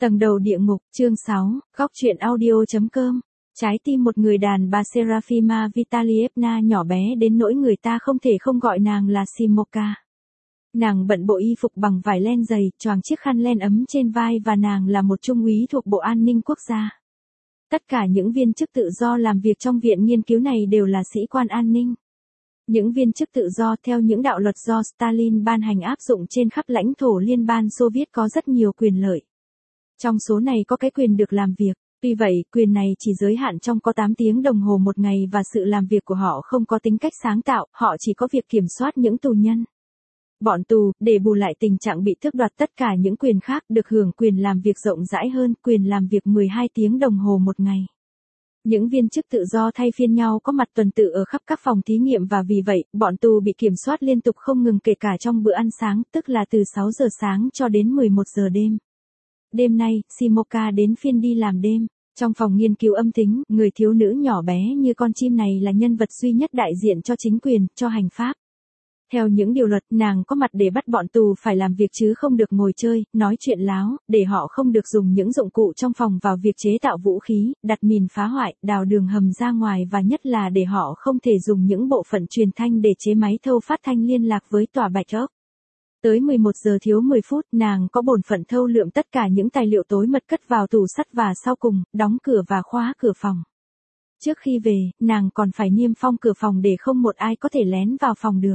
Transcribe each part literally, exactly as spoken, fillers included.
Tầng đầu địa ngục, chương sáu, góc truyện audio.com. Trái tim một người đàn bà Serafima Vitalievna nhỏ bé đến nỗi người ta không thể không gọi nàng là Simoka. Nàng bận bộ y phục bằng vải len dày, choàng chiếc khăn len ấm trên vai và nàng là một trung úy thuộc Bộ An ninh Quốc gia. Tất cả những viên chức tự do làm việc trong viện nghiên cứu này đều là sĩ quan an ninh. Những viên chức tự do theo những đạo luật do Stalin ban hành áp dụng trên khắp lãnh thổ Liên bang Xô Viết có rất nhiều quyền lợi. Trong số này có cái quyền được làm việc, tuy vậy quyền này chỉ giới hạn trong có tám tiếng đồng hồ một ngày và sự làm việc của họ không có tính cách sáng tạo, họ chỉ có việc kiểm soát những tù nhân. Bọn tù, để bù lại tình trạng bị tước đoạt tất cả những quyền khác, được hưởng quyền làm việc rộng rãi hơn, quyền làm việc mười hai tiếng đồng hồ một ngày. Những viên chức tự do thay phiên nhau có mặt tuần tự ở khắp các phòng thí nghiệm và vì vậy, bọn tù bị kiểm soát liên tục không ngừng kể cả trong bữa ăn sáng, tức là từ sáu giờ sáng cho đến mười một giờ đêm. Đêm nay, Simoka đến phiên đi làm đêm. Trong phòng nghiên cứu âm tính, người thiếu nữ nhỏ bé như con chim này là nhân vật duy nhất đại diện cho chính quyền, cho hành pháp. Theo những điều luật, nàng có mặt để bắt bọn tù phải làm việc chứ không được ngồi chơi, nói chuyện láo, để họ không được dùng những dụng cụ trong phòng vào việc chế tạo vũ khí, đặt mìn phá hoại, đào đường hầm ra ngoài và nhất là để họ không thể dùng những bộ phận truyền thanh để chế máy thâu phát thanh liên lạc với tòa Bạch Ốc. Tới mười một giờ thiếu mười phút, nàng có bổn phận thâu lượm tất cả những tài liệu tối mật cất vào tủ sắt và sau cùng, đóng cửa và khóa cửa phòng. Trước khi về, nàng còn phải niêm phong cửa phòng để không một ai có thể lén vào phòng được.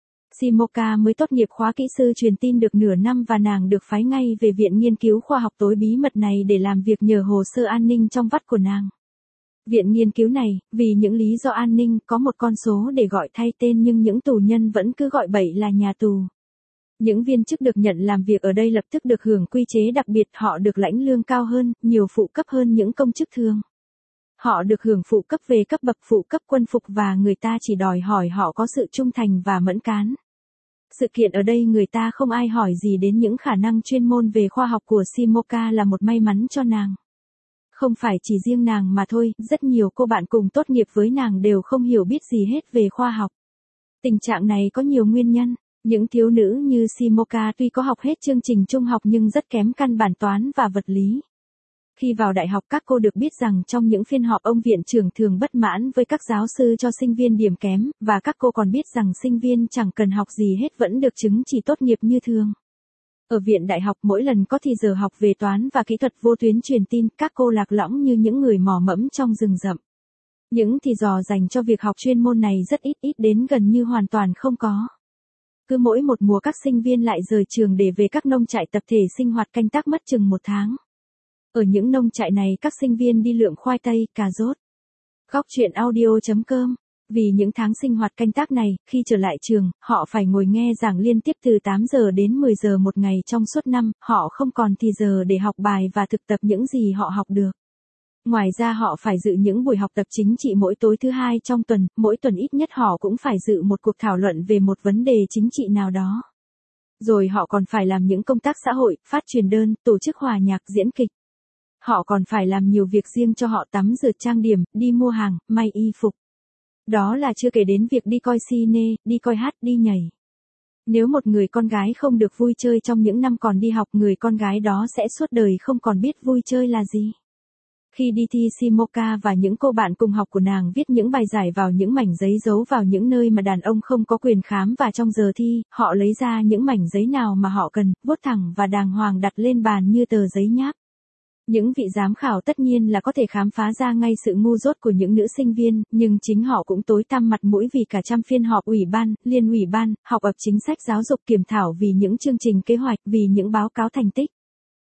Simoka mới tốt nghiệp khóa kỹ sư truyền tin được nửa năm và nàng được phái ngay về viện nghiên cứu khoa học tối bí mật này để làm việc nhờ hồ sơ an ninh trong vắt của nàng. Viện nghiên cứu này, vì những lý do an ninh, có một con số để gọi thay tên nhưng những tù nhân vẫn cứ gọi bậy là nhà tù. Những viên chức được nhận làm việc ở đây lập tức được hưởng quy chế đặc biệt, họ được lãnh lương cao hơn, nhiều phụ cấp hơn những công chức thường. Họ được hưởng phụ cấp về cấp bậc phụ cấp quân phục và người ta chỉ đòi hỏi họ có sự trung thành và mẫn cán. Sự kiện ở đây người ta không ai hỏi gì đến những khả năng chuyên môn về khoa học của Simoka là một may mắn cho nàng. Không phải chỉ riêng nàng mà thôi, rất nhiều cô bạn cùng tốt nghiệp với nàng đều không hiểu biết gì hết về khoa học. Tình trạng này có nhiều nguyên nhân. Những thiếu nữ như Simoka tuy có học hết chương trình trung học nhưng rất kém căn bản toán và vật lý. Khi vào đại học các cô được biết rằng trong những phiên họp ông viện trưởng thường bất mãn với các giáo sư cho sinh viên điểm kém, và các cô còn biết rằng sinh viên chẳng cần học gì hết vẫn được chứng chỉ tốt nghiệp như thường. Ở viện đại học mỗi lần có thì giờ học về toán và kỹ thuật vô tuyến truyền tin, các cô lạc lõng như những người mò mẫm trong rừng rậm. Những thì giờ dành cho việc học chuyên môn này rất ít ít đến gần như hoàn toàn không có. Cứ mỗi một mùa các sinh viên lại rời trường để về các nông trại tập thể sinh hoạt canh tác mất chừng một tháng. Ở những nông trại này các sinh viên đi lượm khoai tây, cà rốt. Góc truyện audio.com. Vì những tháng sinh hoạt canh tác này, khi trở lại trường, họ phải ngồi nghe giảng liên tiếp từ tám giờ đến mười giờ một ngày trong suốt năm, họ không còn thì giờ để học bài và thực tập những gì họ học được. Ngoài ra họ phải dự những buổi học tập chính trị mỗi tối thứ hai trong tuần, mỗi tuần ít nhất họ cũng phải dự một cuộc thảo luận về một vấn đề chính trị nào đó. Rồi họ còn phải làm những công tác xã hội, phát truyền đơn, tổ chức hòa nhạc, diễn kịch. Họ còn phải làm nhiều việc riêng cho họ, tắm rửa, trang điểm, đi mua hàng, may y phục. Đó là chưa kể đến việc đi coi cine, đi coi hát, đi nhảy. Nếu một người con gái không được vui chơi trong những năm còn đi học, người con gái đó sẽ suốt đời không còn biết vui chơi là gì. Khi đi thi, Simoka và những cô bạn cùng học của nàng viết những bài giải vào những mảnh giấy giấu vào những nơi mà đàn ông không có quyền khám và trong giờ thi, họ lấy ra những mảnh giấy nào mà họ cần, vuốt thẳng và đàng hoàng đặt lên bàn như tờ giấy nháp. Những vị giám khảo tất nhiên là có thể khám phá ra ngay sự ngu dốt của những nữ sinh viên, nhưng chính họ cũng tối tăm mặt mũi vì cả trăm phiên họp ủy ban, liên ủy ban, học ập chính sách giáo dục, kiểm thảo vì những chương trình kế hoạch, vì những báo cáo thành tích.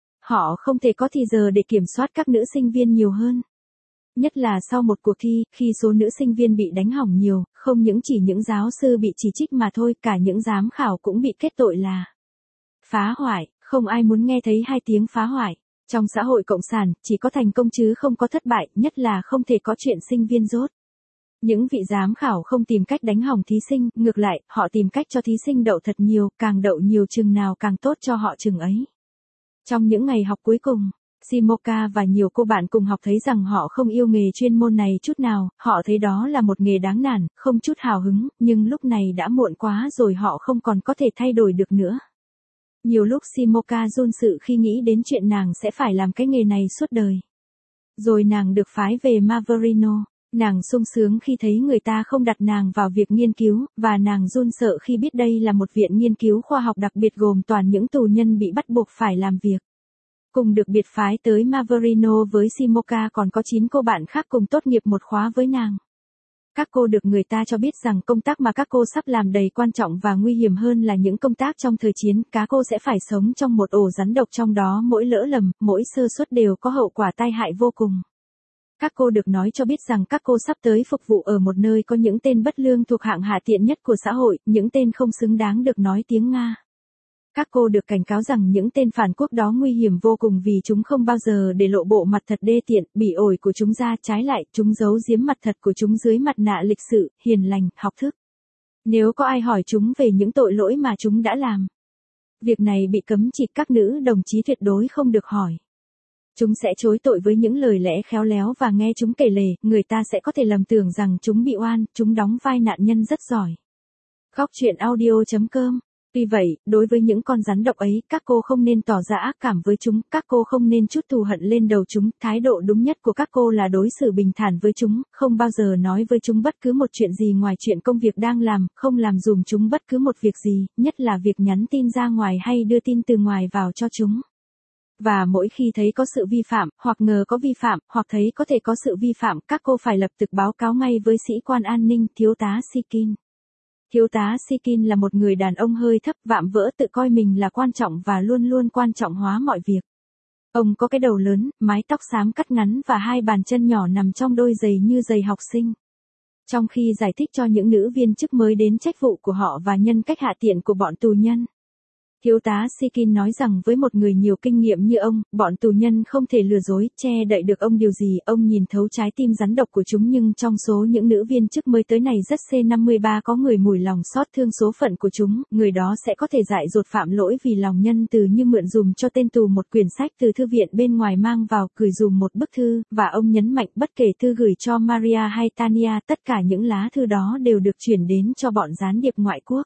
Họ không thể có thì giờ để kiểm soát các nữ sinh viên nhiều hơn. Nhất là sau một cuộc thi, khi số nữ sinh viên bị đánh hỏng nhiều, không những chỉ những giáo sư bị chỉ trích mà thôi, cả những giám khảo cũng bị kết tội là phá hoại, không ai muốn nghe thấy hai tiếng phá hoại. Trong xã hội cộng sản, chỉ có thành công chứ không có thất bại, nhất là không thể có chuyện sinh viên dốt. Những vị giám khảo không tìm cách đánh hỏng thí sinh, ngược lại, họ tìm cách cho thí sinh đậu thật nhiều, càng đậu nhiều chừng nào càng tốt cho họ chừng ấy. Trong những ngày học cuối cùng, Simoka và nhiều cô bạn cùng học thấy rằng họ không yêu nghề chuyên môn này chút nào, họ thấy đó là một nghề đáng nản, không chút hào hứng, nhưng lúc này đã muộn quá rồi, họ không còn có thể thay đổi được nữa. Nhiều lúc Shimoka run sự khi nghĩ đến chuyện nàng sẽ phải làm cái nghề này suốt đời. Rồi nàng được phái về Maverino, nàng sung sướng khi thấy người ta không đặt nàng vào việc nghiên cứu, và nàng run sợ khi biết đây là một viện nghiên cứu khoa học đặc biệt gồm toàn những tù nhân bị bắt buộc phải làm việc. Cùng được biệt phái tới Maverino với Shimoka còn có chín cô bạn khác cùng tốt nghiệp một khóa với nàng. Các cô được người ta cho biết rằng công tác mà các cô sắp làm đầy quan trọng và nguy hiểm hơn là những công tác trong thời chiến, cá cô sẽ phải sống trong một ổ rắn độc, trong đó mỗi lỡ lầm, mỗi sơ suất đều có hậu quả tai hại vô cùng. Các cô được nói cho biết rằng các cô sắp tới phục vụ ở một nơi có những tên bất lương thuộc hạng hạ tiện nhất của xã hội, những tên không xứng đáng được nói tiếng Nga. Các cô được cảnh cáo rằng những tên phản quốc đó nguy hiểm vô cùng vì chúng không bao giờ để lộ bộ mặt thật đê tiện, bỉ ổi của chúng ra, trái lại, chúng giấu giếm mặt thật của chúng dưới mặt nạ lịch sự, hiền lành, học thức. Nếu có ai hỏi chúng về những tội lỗi mà chúng đã làm, việc này bị cấm chỉ, các nữ đồng chí tuyệt đối không được hỏi. Chúng sẽ chối tội với những lời lẽ khéo léo và nghe chúng kể lể, người ta sẽ có thể lầm tưởng rằng chúng bị oan, chúng đóng vai nạn nhân rất giỏi. Góc truyện audio chấm com. Tuy vậy, đối với những con rắn độc ấy, các cô không nên tỏ ra ác cảm với chúng, các cô không nên trút thù hận lên đầu chúng, thái độ đúng nhất của các cô là đối xử bình thản với chúng, không bao giờ nói với chúng bất cứ một chuyện gì ngoài chuyện công việc đang làm, không làm dùm chúng bất cứ một việc gì, nhất là việc nhắn tin ra ngoài hay đưa tin từ ngoài vào cho chúng. Và mỗi khi thấy có sự vi phạm, hoặc ngờ có vi phạm, hoặc thấy có thể có sự vi phạm, các cô phải lập tức báo cáo ngay với sĩ quan an ninh, thiếu tá Sikin. Thiếu tá Sikin là một người đàn ông hơi thấp, vạm vỡ, tự coi mình là quan trọng và luôn luôn quan trọng hóa mọi việc. Ông có cái đầu lớn, mái tóc xám cắt ngắn và hai bàn chân nhỏ nằm trong đôi giày như giày học sinh. Trong khi giải thích cho những nữ viên chức mới đến trách vụ của họ và nhân cách hạ tiện của bọn tù nhân, thiếu tá Sikin nói rằng với một người nhiều kinh nghiệm như ông, bọn tù nhân không thể lừa dối, che đậy được ông điều gì, ông nhìn thấu trái tim rắn độc của chúng. Nhưng trong số những nữ viên chức mới tới này rất C năm mươi ba có người mùi lòng xót thương số phận của chúng, người đó sẽ có thể dại dột phạm lỗi vì lòng nhân từ, như mượn dùm cho tên tù một quyển sách từ thư viện bên ngoài mang vào, gửi dùm một bức thư, và ông nhấn mạnh bất kể thư gửi cho Maria hay Tania, tất cả những lá thư đó đều được chuyển đến cho bọn gián điệp ngoại quốc.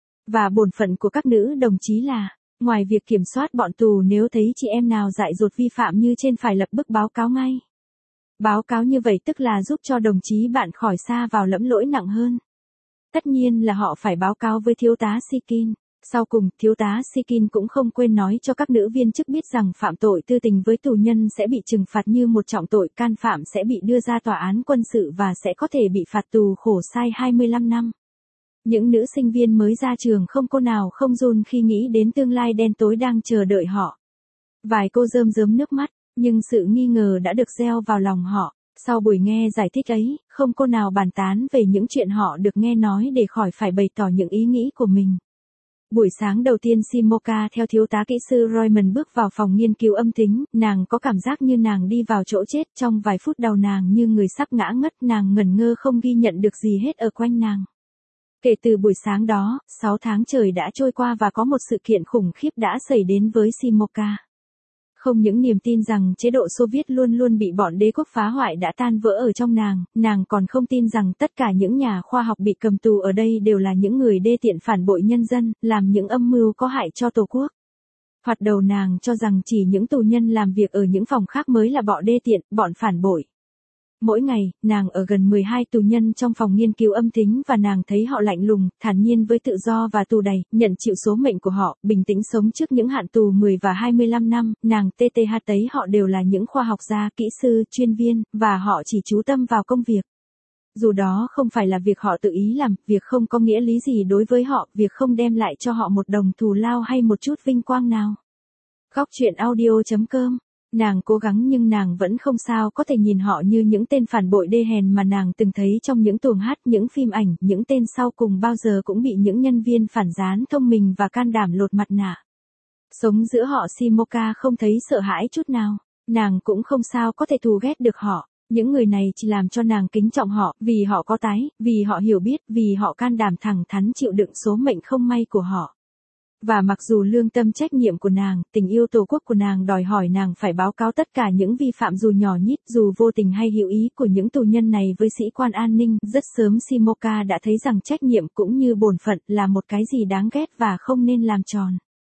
Và bổn phận của các nữ đồng chí là, ngoài việc kiểm soát bọn tù, nếu thấy chị em nào dại dột vi phạm như trên phải lập bức báo cáo ngay. Báo cáo như vậy tức là giúp cho đồng chí bạn khỏi sa vào lẫm lỗi nặng hơn. Tất nhiên là họ phải báo cáo với thiếu tá Sikin. Sau cùng, thiếu tá Sikin cũng không quên nói cho các nữ viên chức biết rằng phạm tội tư tình với tù nhân sẽ bị trừng phạt như một trọng tội, can phạm sẽ bị đưa ra tòa án quân sự và sẽ có thể bị phạt tù khổ sai hai mươi lăm năm. Những nữ sinh viên mới ra trường không cô nào không run khi nghĩ đến tương lai đen tối đang chờ đợi họ. Vài cô rơm rớm nước mắt, nhưng sự nghi ngờ đã được gieo vào lòng họ. Sau buổi nghe giải thích ấy, không cô nào bàn tán về những chuyện họ được nghe nói để khỏi phải bày tỏ những ý nghĩ của mình. Buổi sáng đầu tiên Shimoka theo thiếu tá kỹ sư Royman bước vào phòng nghiên cứu âm tính, nàng có cảm giác như nàng đi vào chỗ chết. Trong vài phút đầu nàng như người sắp ngã ngất, nàng ngẩn ngơ không ghi nhận được gì hết ở quanh nàng. Kể từ buổi sáng đó, sáu tháng trời đã trôi qua và có một sự kiện khủng khiếp đã xảy đến với Shimoka. Không những niềm tin rằng chế độ Xô Viết luôn luôn bị bọn đế quốc phá hoại đã tan vỡ ở trong nàng, nàng còn không tin rằng tất cả những nhà khoa học bị cầm tù ở đây đều là những người đê tiện phản bội nhân dân, làm những âm mưu có hại cho Tổ quốc. Thoạt đầu nàng cho rằng chỉ những tù nhân làm việc ở những phòng khác mới là bọn đê tiện, bọn phản bội. Mỗi ngày, nàng ở gần mười hai tù nhân trong phòng nghiên cứu âm tính và nàng thấy họ lạnh lùng, thản nhiên với tự do và tù đầy, nhận chịu số mệnh của họ, bình tĩnh sống trước những hạn tù mười và hai mươi lăm năm, nàng tê tê hát thấy họ đều là những khoa học gia, kỹ sư, chuyên viên, và họ chỉ chú tâm vào công việc. Dù đó không phải là việc họ tự ý làm, việc không có nghĩa lý gì đối với họ, việc không đem lại cho họ một đồng thù lao hay một chút vinh quang nào. Góc truyện audio chấm com. Nàng cố gắng nhưng nàng vẫn không sao có thể nhìn họ như những tên phản bội đê hèn mà nàng từng thấy trong những tuồng hát, những phim ảnh, những tên sau cùng bao giờ cũng bị những nhân viên phản gián thông minh và can đảm lột mặt nạ. Sống giữa họ, Shimoka không thấy sợ hãi chút nào, nàng cũng không sao có thể thù ghét được họ. Những người này chỉ làm cho nàng kính trọng họ, vì họ có tái, vì họ hiểu biết, vì họ can đảm thẳng thắn chịu đựng số mệnh không may của họ. Và mặc dù lương tâm trách nhiệm của nàng, tình yêu Tổ quốc của nàng đòi hỏi nàng phải báo cáo tất cả những vi phạm dù nhỏ nhít, dù vô tình hay hữu ý của những tù nhân này với sĩ quan an ninh, rất sớm Shimoka đã thấy rằng trách nhiệm cũng như bổn phận là một cái gì đáng ghét và không nên làm tròn.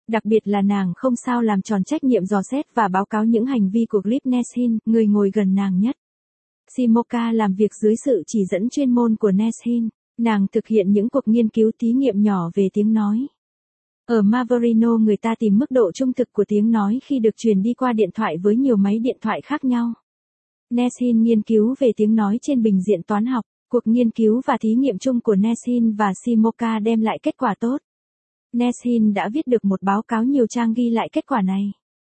Đặc biệt là nàng không sao làm tròn trách nhiệm dò xét và báo cáo những hành vi của Gleb Neshin, người ngồi gần nàng nhất. Simoka làm việc dưới sự chỉ dẫn chuyên môn của Neshin, nàng thực hiện những cuộc nghiên cứu thí nghiệm nhỏ về tiếng nói. Ở Maverino người ta tìm mức độ trung thực của tiếng nói khi được truyền đi qua điện thoại với nhiều máy điện thoại khác nhau. Neshin nghiên cứu về tiếng nói trên bình diện toán học, cuộc nghiên cứu và thí nghiệm chung của Neshin và Simoka đem lại kết quả tốt. Neshin đã viết được một báo cáo nhiều trang ghi lại kết quả này.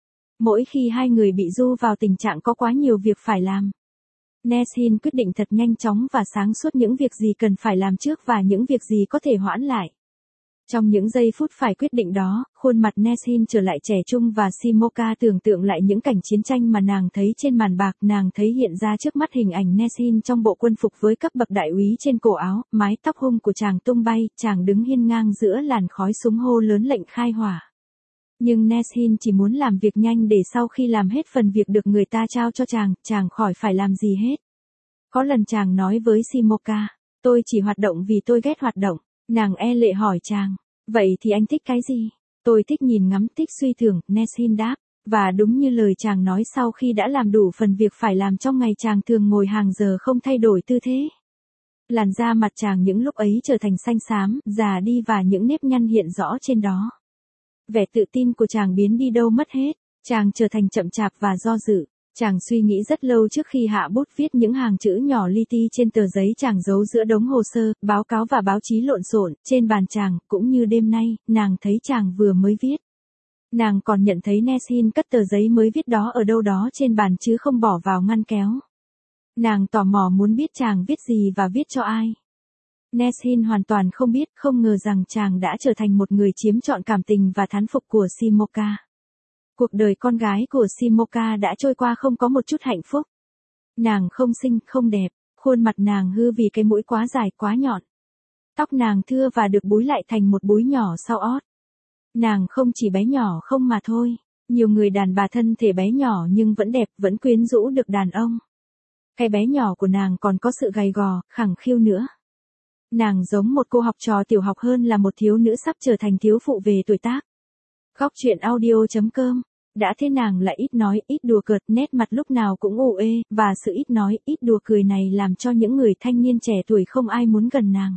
Mỗi khi hai người bị du vào tình trạng có quá nhiều việc phải làm, Neshin quyết định thật nhanh chóng và sáng suốt những việc gì cần phải làm trước và những việc gì có thể hoãn lại. Trong những giây phút phải quyết định đó, khuôn mặt Neshin trở lại trẻ trung và Simoka tưởng tượng lại những cảnh chiến tranh mà nàng thấy trên màn bạc. Nàng thấy hiện ra trước mắt hình ảnh Neshin trong bộ quân phục với cấp bậc đại úy trên cổ áo, mái tóc hung của chàng tung bay, chàng đứng hiên ngang giữa làn khói súng hô lớn lệnh khai hỏa. Nhưng Neshin chỉ muốn làm việc nhanh để sau khi làm hết phần việc được người ta trao cho chàng, chàng khỏi phải làm gì hết. Có lần chàng nói với Simoka, tôi chỉ hoạt động vì tôi ghét hoạt động. Nàng e lệ hỏi chàng, vậy thì anh thích cái gì? Tôi thích nhìn ngắm, thích suy tưởng, Neshin đáp. Và đúng như lời chàng nói, sau khi đã làm đủ phần việc phải làm trong ngày, chàng thường ngồi hàng giờ không thay đổi tư thế. Làn da mặt chàng những lúc ấy trở thành xanh xám, già đi và những nếp nhăn hiện rõ trên đó. Vẻ tự tin của chàng biến đi đâu mất hết, chàng trở thành chậm chạp và do dự. Chàng suy nghĩ rất lâu trước khi hạ bút viết những hàng chữ nhỏ li ti trên tờ giấy chàng giấu giữa đống hồ sơ, báo cáo và báo chí lộn xộn trên bàn chàng. Cũng như đêm nay, nàng thấy chàng vừa mới viết. Nàng còn nhận thấy Neshin cất tờ giấy mới viết đó ở đâu đó trên bàn chứ không bỏ vào ngăn kéo. Nàng tò mò muốn biết chàng viết gì và viết cho ai. Neshin hoàn toàn không biết, không ngờ rằng chàng đã trở thành một người chiếm trọn cảm tình và thán phục của Simoka. Cuộc đời con gái của Simoka đã trôi qua không có một chút hạnh phúc. Nàng không xinh, không đẹp, khuôn mặt nàng hư vì cái mũi quá dài, quá nhọn. Tóc nàng thưa và được búi lại thành một búi nhỏ sau ót. Nàng không chỉ bé nhỏ không mà thôi, nhiều người đàn bà thân thể bé nhỏ nhưng vẫn đẹp, vẫn quyến rũ được đàn ông. Cái bé nhỏ của nàng còn có sự gầy gò, khẳng khiu nữa. Nàng giống một cô học trò tiểu học hơn là một thiếu nữ sắp trở thành thiếu phụ về tuổi tác. Góc truyện audio chấm com. Đã thế nàng lại ít nói, ít đùa cợt, nét mặt lúc nào cũng ủ ê, và sự ít nói, ít đùa cười này làm cho những người thanh niên trẻ tuổi không ai muốn gần nàng.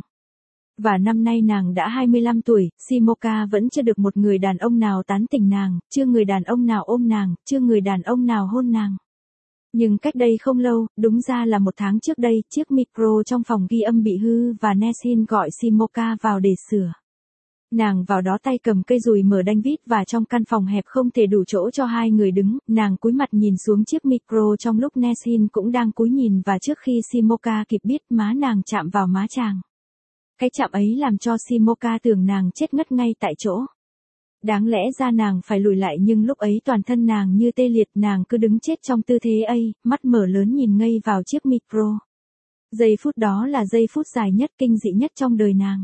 Và năm nay nàng đã hai mươi lăm tuổi, Simoka vẫn chưa được một người đàn ông nào tán tỉnh nàng, chưa người đàn ông nào ôm nàng, chưa người đàn ông nào hôn nàng. Nhưng cách đây không lâu, đúng ra là một tháng trước đây, chiếc micro trong phòng ghi âm bị hư và Neshin gọi Simoka vào để sửa. Nàng vào đó tay cầm cây dùi mở đanh vít và trong căn phòng hẹp không thể đủ chỗ cho hai người đứng, nàng cúi mặt nhìn xuống chiếc micro trong lúc Neshin cũng đang cúi nhìn và trước khi Simoka kịp biết má nàng chạm vào má chàng. Cái chạm ấy làm cho Simoka tưởng nàng chết ngất ngay tại chỗ. Đáng lẽ ra nàng phải lùi lại nhưng lúc ấy toàn thân nàng như tê liệt, nàng cứ đứng chết trong tư thế ấy, mắt mở lớn nhìn ngây vào chiếc micro. Giây phút đó là giây phút dài nhất, kinh dị nhất trong đời nàng.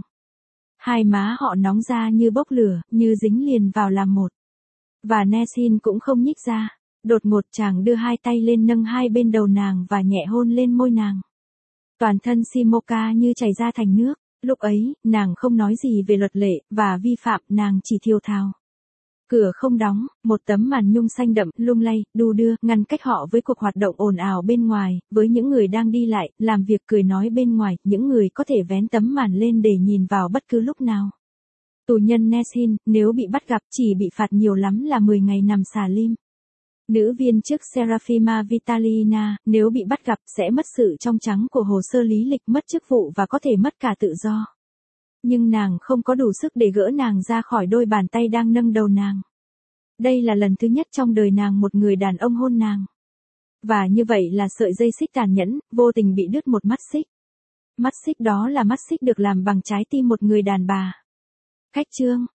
Hai má họ nóng ra như bốc lửa, như dính liền vào làm một. Và Neshin cũng không nhích ra. Đột ngột chàng đưa hai tay lên nâng hai bên đầu nàng và nhẹ hôn lên môi nàng. Toàn thân Simoka như chảy ra thành nước. Lúc ấy, nàng không nói gì về luật lệ và vi phạm, nàng chỉ thiêu thào. Cửa không đóng, một tấm màn nhung xanh đậm, lung lay, đu đưa, ngăn cách họ với cuộc hoạt động ồn ào bên ngoài, với những người đang đi lại, làm việc cười nói bên ngoài, những người có thể vén tấm màn lên để nhìn vào bất cứ lúc nào. Tù nhân Neshin, nếu bị bắt gặp chỉ bị phạt nhiều lắm là mười ngày nằm xà lim. Nữ viên chức Serafima Vitalina, nếu bị bắt gặp sẽ mất sự trong trắng của hồ sơ lý lịch, mất chức vụ và có thể mất cả tự do. Nhưng nàng không có đủ sức để gỡ nàng ra khỏi đôi bàn tay đang nâng đầu nàng. Đây là lần thứ nhất trong đời nàng một người đàn ông hôn nàng. Và như vậy là sợi dây xích tàn nhẫn, vô tình bị đứt một mắt xích. Mắt xích đó là mắt xích được làm bằng trái tim một người đàn bà. Khách chương.